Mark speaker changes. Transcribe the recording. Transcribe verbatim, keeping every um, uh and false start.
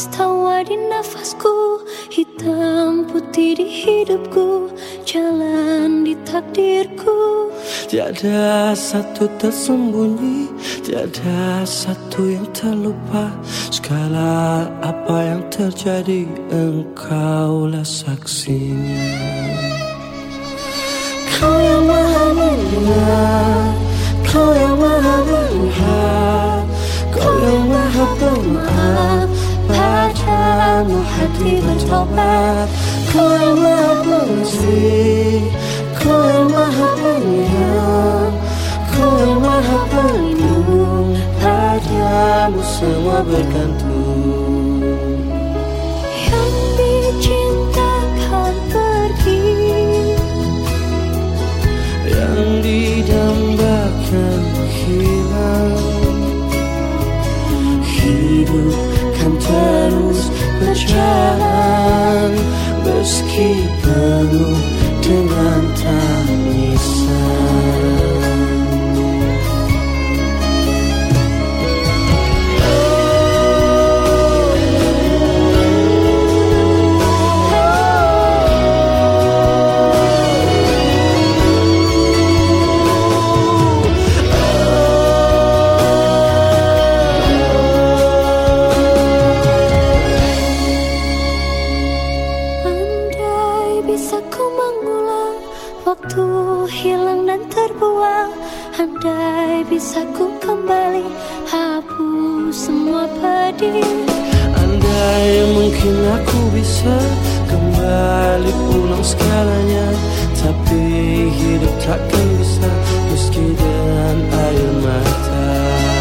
Speaker 1: Tangis tawa di nafasku, hitam putih di hidupku, jalan di takdirku.
Speaker 2: Tiada satu tersembunyi, tiada satu yang terlupa. Segala apa yang terjadi, engkaulah saksinya. Kau yang maha mendengar, kau yang maha melihat, kau yang maha pemaaf, padamu hati bertobat. Kau yang maha pengasih, kau yang maha penyayang, kau yang maha pelindung, padamu semua bergantung.
Speaker 1: Yang dicintakan pergi,
Speaker 2: yang didambakan hilang. Hidup kan terus berjalan, meski penuh dengan tangisan.
Speaker 1: bisa ku mengulang waktu hilang dan terbuang. Andai bisa ku kembali hapus semua pedih.
Speaker 2: Andai mungkin aku bisa kembali pulang segalanya, tapi hidup takkan bisa meski dengan air mata.